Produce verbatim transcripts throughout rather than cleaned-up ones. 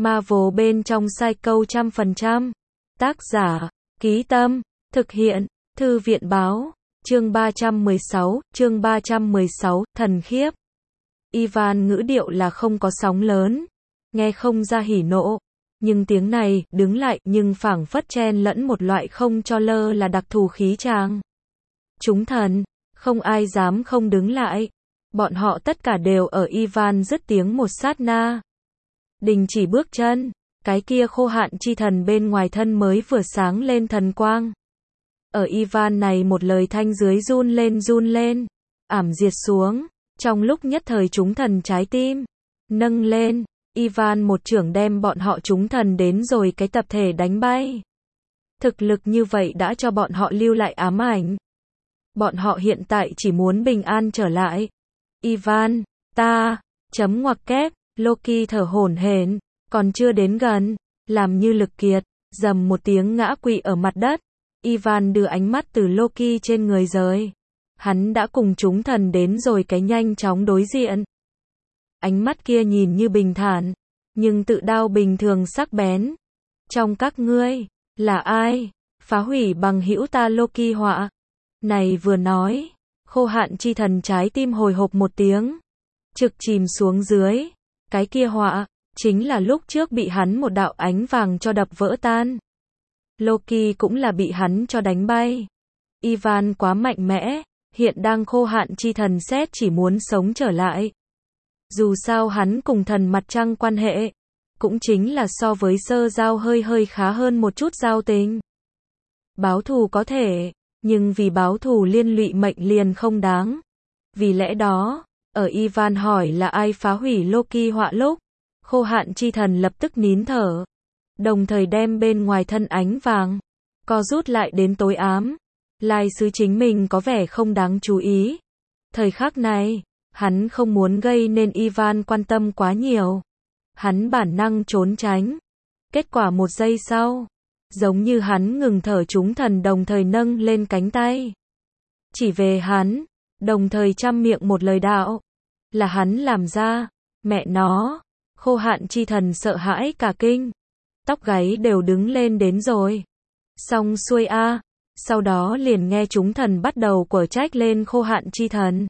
Marvel bên trong Psycho trăm phần trăm. Tác giả, Ký Tâm, thực hiện, Thư viện Báo, chương ba trăm mười sáu, chương ba trăm mười sáu, thần khiếp. Ivan ngữ điệu là không có sóng lớn, nghe không ra hỉ nộ, nhưng tiếng này, đứng lại, nhưng phảng phất chen lẫn một loại không cho lơ là đặc thù khí tràng. Chúng thần, không ai dám không đứng lại. Bọn họ tất cả đều ở Ivan dứt tiếng một sát na. Đình chỉ bước chân, cái kia khô hạn chi thần bên ngoài thân mới vừa sáng lên thần quang. Ở Ivan này một lời thanh dưới run lên run lên, ảm diệt xuống, trong lúc nhất thời chúng thần trái tim, nâng lên, Ivan một chưởng đem bọn họ chúng thần đến rồi cái tập thể đánh bay. Thực lực như vậy đã cho bọn họ lưu lại ám ảnh. Bọn họ hiện tại chỉ muốn bình an trở lại. Ivan, ta, chấm ngoặc kép, Loki thở hổn hển, còn chưa đến gần, làm như lực kiệt, dầm một tiếng ngã quỵ ở mặt đất. Ivan đưa ánh mắt từ Loki trên người rời. Hắn đã cùng chúng thần đến rồi cái nhanh chóng đối diện. Ánh mắt kia nhìn như bình thản, nhưng tự đao bình thường sắc bén. Trong các ngươi, là ai, phá hủy bằng hữu ta Loki họa? Này vừa nói, khô hạn chi thần trái tim hồi hộp một tiếng, trực chìm xuống dưới. Cái kia họa, chính là lúc trước bị hắn một đạo ánh vàng cho đập vỡ tan. Loki cũng là bị hắn cho đánh bay. Ivan quá mạnh mẽ, hiện đang khô hạn chi thần xét chỉ muốn sống trở lại. Dù sao hắn cùng thần mặt trăng quan hệ, cũng chính là so với sơ giao hơi hơi khá hơn một chút giao tình. Báo thù có thể, nhưng vì báo thù liên lụy mệnh liền không đáng. Vì lẽ đó, ở Ivan hỏi là ai phá hủy Loki họa lúc, khô hạn chi thần lập tức nín thở, đồng thời đem bên ngoài thân ánh vàng co rút lại đến tối ám. Lai sứ chính mình có vẻ không đáng chú ý. Thời khắc này, hắn không muốn gây nên Ivan quan tâm quá nhiều. Hắn bản năng trốn tránh. Kết quả một giây sau, giống như hắn ngừng thở, chúng thần đồng thời nâng lên cánh tay. Chỉ về hắn, đồng thời trăm miệng một lời đạo. Là hắn làm ra, mẹ nó. Khô hạn chi thần sợ hãi cả kinh. Tóc gáy đều đứng lên đến rồi. Xong xuôi a. À. Sau đó liền nghe chúng thần bắt đầu quở trách lên khô hạn chi thần.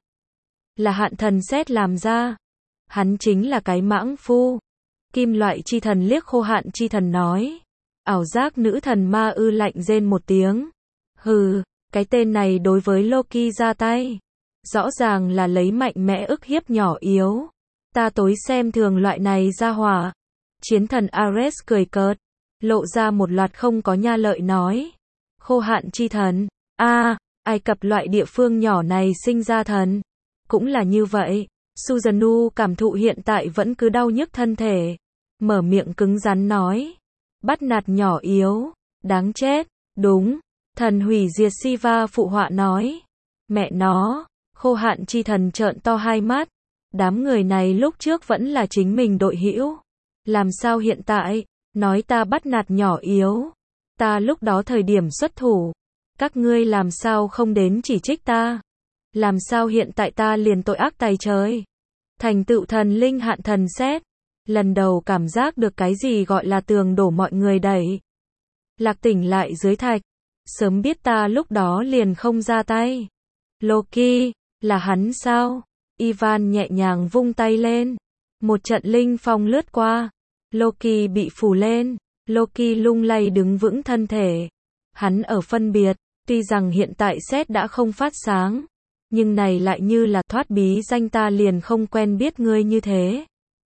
Là hạn thần xét làm ra. Hắn chính là cái mãng phu. Kim loại chi thần liếc khô hạn chi thần nói. Ảo giác nữ thần ma ư lạnh rên một tiếng. Hừ, cái tên này đối với Loki ra tay. Rõ ràng là lấy mạnh mẽ ức hiếp nhỏ yếu. Ta tối xem thường loại này ra hỏa. Chiến thần Ares cười cợt, lộ ra một loạt không có nha lợi nói. Khô hạn chi thần, a, à, Ai Cập loại địa phương nhỏ này sinh ra thần. Cũng là như vậy. Suzanu cảm thụ hiện tại vẫn cứ đau nhức thân thể. Mở miệng cứng rắn nói. Bắt nạt nhỏ yếu, đáng chết, đúng. Thần hủy diệt Siva phụ họa nói. Mẹ nó, khô hạn chi thần trợn to hai mắt. Đám người này lúc trước vẫn là chính mình đội hữu. Làm sao hiện tại, nói ta bắt nạt nhỏ yếu. Ta lúc đó thời điểm xuất thủ. Các ngươi làm sao không đến chỉ trích ta. Làm sao hiện tại ta liền tội ác tày trời. Thành tựu thần linh hạn thần xét. Lần đầu cảm giác được cái gì gọi là tường đổ mọi người đẩy. Lạc tỉnh lại dưới thạch. Sớm biết ta lúc đó liền không ra tay. Loki, là hắn sao? Ivan nhẹ nhàng vung tay lên. Một trận linh phong lướt qua. Loki bị phủ lên. Loki lung lay đứng vững thân thể. Hắn ở phân biệt. Tuy rằng hiện tại xét đã không phát sáng. Nhưng này lại như là thoát bí danh, ta liền không quen biết ngươi như thế.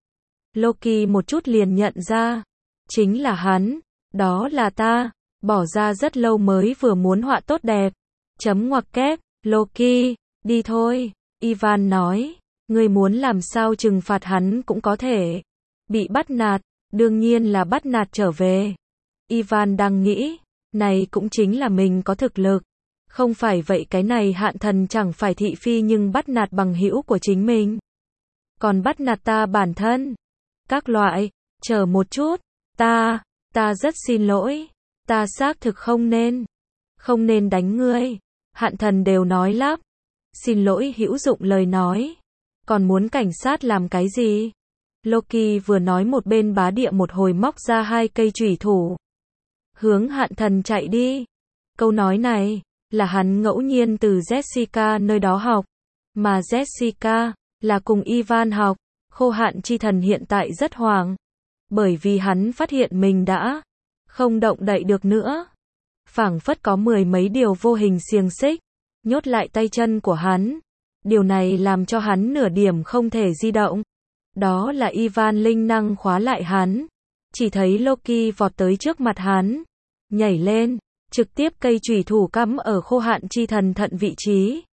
Loki một chút liền nhận ra. Chính là hắn. Đó là ta. Bỏ ra rất lâu mới vừa muốn họa tốt đẹp. Chấm ngoặc kép. Loki, đi thôi. Ivan nói. Ngươi muốn làm sao trừng phạt hắn cũng có thể. Bị bắt nạt. Đương nhiên là bắt nạt trở về. Ivan đang nghĩ. Này cũng chính là mình có thực lực. Không phải vậy cái này hạn thần chẳng phải thị phi nhưng bắt nạt bằng hữu của chính mình. Còn bắt nạt ta bản thân. Các loại, chờ một chút. Ta, ta rất xin lỗi. Ta xác thực không nên. Không nên đánh ngươi. Hạn thần đều nói lắp. Xin lỗi hữu dụng lời nói. Còn muốn cảnh sát làm cái gì? Loki vừa nói một bên bá địa một hồi móc ra hai cây chủy thủ. Hướng Hạn Thần chạy đi. Câu nói này là hắn ngẫu nhiên từ Jessica nơi đó học, mà Jessica là cùng Ivan học. Khô hạn chi thần hiện tại rất hoảng, bởi vì hắn phát hiện mình đã không động đậy được nữa. Phảng phất có mười mấy điều vô hình xiềng xích nhốt lại tay chân của hắn. Điều này làm cho hắn nửa điểm không thể di động. Đó là Ivan linh năng khóa lại hắn. Chỉ thấy Loki vọt tới trước mặt hắn, nhảy lên, trực tiếp cây chủy thủ cắm ở khô hạn chi thần thận vị trí.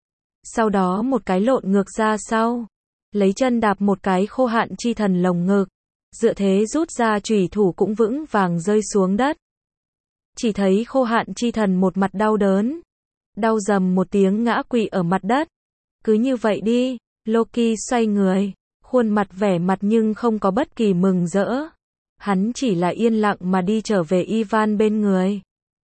Sau đó một cái lộn ngược ra sau, lấy chân đạp một cái khô hạn chi thần lồng ngực, dựa thế rút ra chủy thủ cũng vững vàng rơi xuống đất. Chỉ thấy khô hạn chi thần một mặt đau đớn, đau rầm một tiếng ngã quỵ ở mặt đất. Cứ như vậy đi, Loki xoay người, khuôn mặt vẻ mặt nhưng không có bất kỳ mừng rỡ. Hắn chỉ là yên lặng mà đi trở về Ivan bên người.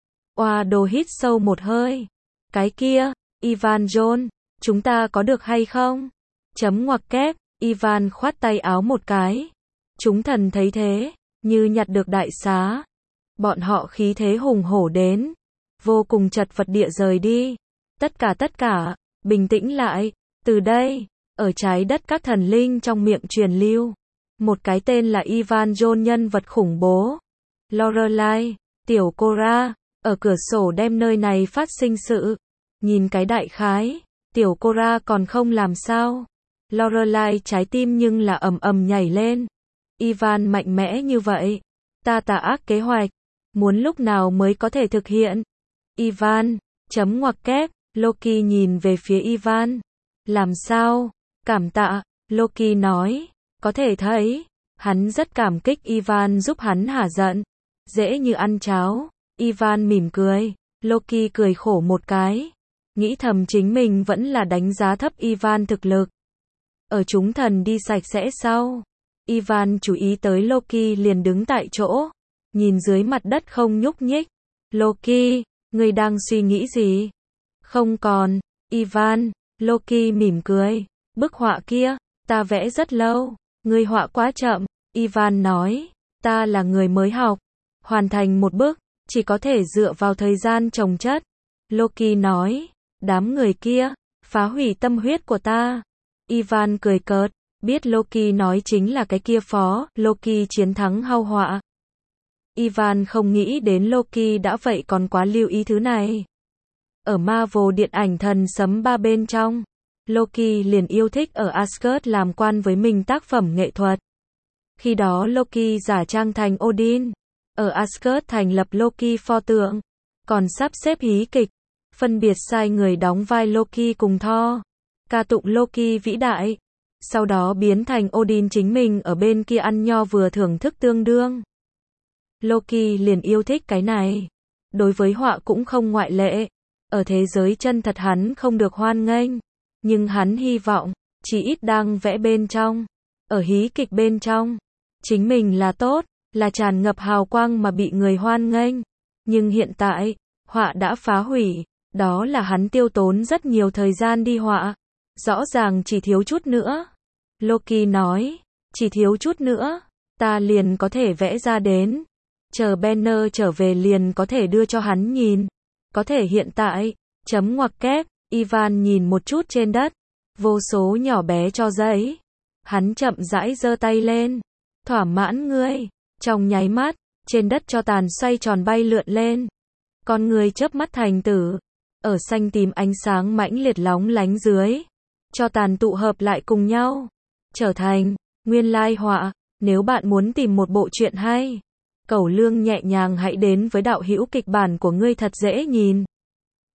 Oa đồ hít sâu một hơi. Cái kia, Ivan John, chúng ta có được hay không? Chấm ngoặc kép, Ivan khoát tay áo một cái. Chúng thần thấy thế, như nhặt được đại xá. Bọn họ khí thế hùng hổ đến, vô cùng chật vật địa rời đi. Tất cả tất cả, bình tĩnh lại. Từ đây, ở trái đất các thần linh trong miệng truyền lưu, một cái tên là Ivan John nhân vật khủng bố. Lorelai, tiểu Cora, ở cửa sổ đem nơi này phát sinh sự. Nhìn cái đại khái, tiểu Cora còn không làm sao. Lorelai trái tim nhưng là ầm ầm nhảy lên. Ivan mạnh mẽ như vậy, ta tà ác kế hoạch, muốn lúc nào mới có thể thực hiện? Ivan, chấm ngoặc kép, Loki nhìn về phía Ivan. Làm sao? Cảm tạ, Loki nói, có thể thấy, hắn rất cảm kích Ivan giúp hắn hả giận. Dễ như ăn cháo, Ivan mỉm cười, Loki cười khổ một cái, nghĩ thầm chính mình vẫn là đánh giá thấp Ivan thực lực. Ở chúng thần đi sạch sẽ sau, Ivan chú ý tới Loki liền đứng tại chỗ, nhìn dưới mặt đất không nhúc nhích. Loki, ngươi đang suy nghĩ gì? Không còn, Ivan, Loki mỉm cười, bức họa kia, ta vẽ rất lâu, ngươi họa quá chậm. Ivan nói, ta là người mới học, hoàn thành một bức, chỉ có thể dựa vào thời gian chồng chất. Loki nói, đám người kia, phá hủy tâm huyết của ta. Ivan cười cợt, biết Loki nói chính là cái kia phó, Loki chiến thắng hao họa. Ivan không nghĩ đến Loki đã vậy còn quá lưu ý thứ này. Ở Marvel điện ảnh thần sấm ba bên trong, Loki liền yêu thích ở Asgard làm quan với mình tác phẩm nghệ thuật. Khi đó Loki giả trang thành Odin, ở Asgard thành lập Loki pho tượng, còn sắp xếp hí kịch, phân biệt sai người đóng vai Loki cùng Thor, ca tụng Loki vĩ đại, sau đó biến thành Odin chính mình ở bên kia ăn nho vừa thưởng thức tương đương. Loki liền yêu thích cái này. Đối với họa cũng không ngoại lệ. Ở thế giới chân thật hắn không được hoan nghênh, nhưng hắn hy vọng, chỉ ít đang vẽ bên trong, ở hí kịch bên trong, chính mình là tốt, là tràn ngập hào quang mà bị người hoan nghênh. Nhưng hiện tại, họa đã phá hủy, đó là hắn tiêu tốn rất nhiều thời gian đi họa. Rõ ràng chỉ thiếu chút nữa. Loki nói, chỉ thiếu chút nữa, ta liền có thể vẽ ra đến. Chờ Banner trở về liền có thể đưa cho hắn nhìn. Có thể hiện tại, chấm ngoặc kép, Ivan nhìn một chút trên đất, vô số nhỏ bé cho giấy. Hắn chậm rãi giơ tay lên, thỏa mãn ngươi, trong nháy mắt, trên đất cho tàn xoay tròn bay lượn lên. Con người chớp mắt thành tử, ở xanh tím ánh sáng mãnh liệt lóng lánh dưới, cho tàn tụ hợp lại cùng nhau, trở thành nguyên lai họa. Nếu bạn muốn tìm một bộ truyện hay, cẩu lương nhẹ nhàng hãy đến với đạo hữu kịch bản của ngươi thật dễ nhìn.